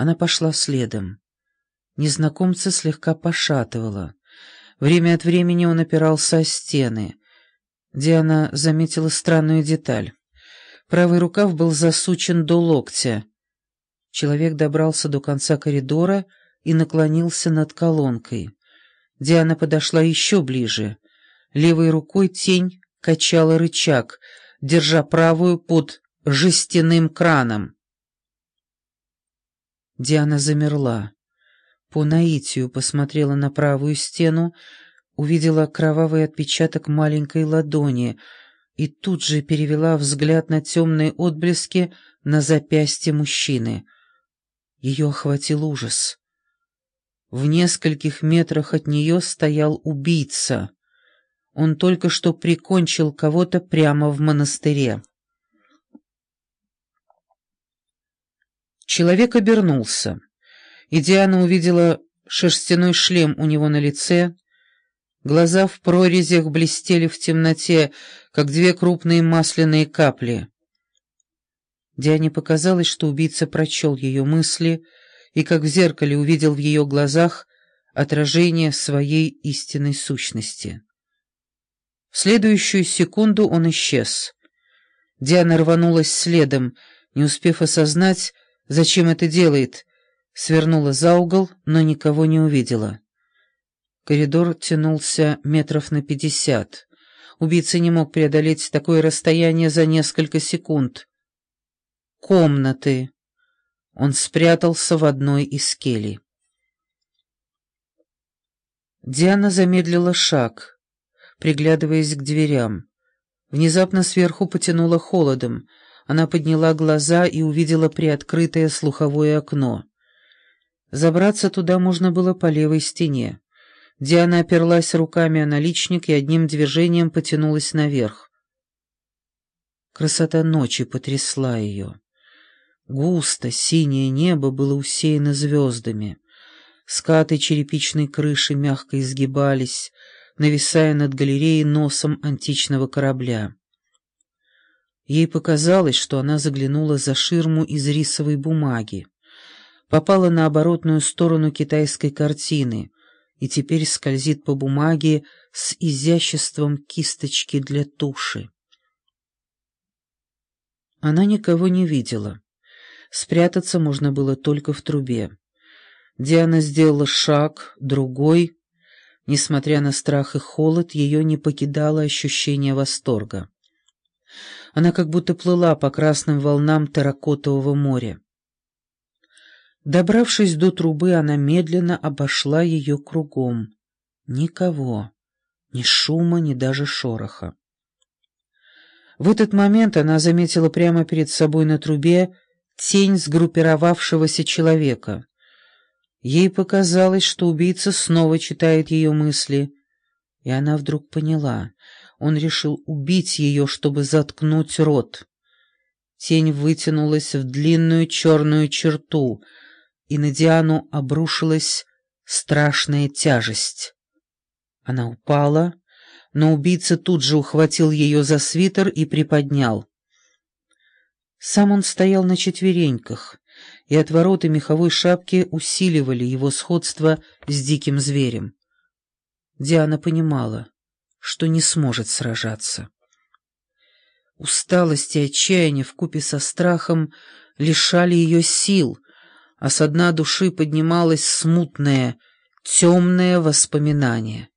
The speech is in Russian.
Она пошла следом. Незнакомца слегка пошатывало. Время от времени он опирался о стены. Диана заметила странную деталь. Правый рукав был засучен до локтя. Человек добрался до конца коридора и наклонился над колонкой. Диана подошла еще ближе. Левой рукой тень качала рычаг, держа правую под жестяным краном. Диана замерла. По наитию посмотрела на правую стену, увидела кровавый отпечаток маленькой ладони и тут же перевела взгляд на темные отблески на запястье мужчины. Ее охватил ужас. В нескольких метрах от нее стоял убийца. Он только что прикончил кого-то прямо в монастыре. Человек обернулся, и Диана увидела шерстяной шлем у него на лице. Глаза в прорезях блестели в темноте, как две крупные масляные капли. Диане показалось, что убийца прочел ее мысли и, как в зеркале, увидел в ее глазах отражение своей истинной сущности. В следующую секунду он исчез. Диана рванулась следом, не успев осознать, зачем это делает, свернула за угол, но никого не увидела. Коридор тянулся метров на 50. Убийца не мог преодолеть такое расстояние за несколько секунд. Комнаты. Он спрятался в одной из келий. Диана замедлила шаг, приглядываясь к дверям. Внезапно сверху потянуло холодом. Она подняла глаза и увидела приоткрытое слуховое окно. Забраться туда можно было по левой стене. Диана оперлась руками о наличник и одним движением потянулась наверх. Красота ночи потрясла ее. Густо синее небо было усеяно звездами. Скаты черепичной крыши мягко изгибались, нависая над галереей носом античного корабля. Ей показалось, что она заглянула за ширму из рисовой бумаги, попала на оборотную сторону китайской картины и теперь скользит по бумаге с изяществом кисточки для туши. Она никого не видела. Спрятаться можно было только в трубе. Диана сделала шаг, другой. Несмотря на страх и холод, ее не покидало ощущение восторга. Она как будто плыла по красным волнам терракотового моря. Добравшись до трубы, она медленно обошла ее кругом. Никого, ни шума, ни даже шороха. В этот момент она заметила прямо перед собой на трубе тень сгруппировавшегося человека. Ей показалось, что убийца снова читает ее мысли, и она вдруг поняла — он решил убить ее, чтобы заткнуть рот. Тень вытянулась в длинную черную черту, и на Диану обрушилась страшная тяжесть. Она упала, но убийца тут же ухватил ее за свитер и приподнял. Сам он стоял на четвереньках, и отвороты меховой шапки усиливали его сходство с диким зверем. Диана понимала, что не сможет сражаться. Усталость и отчаяние вкупе со страхом лишали ее сил, а со дна души поднималось смутное, темное воспоминание.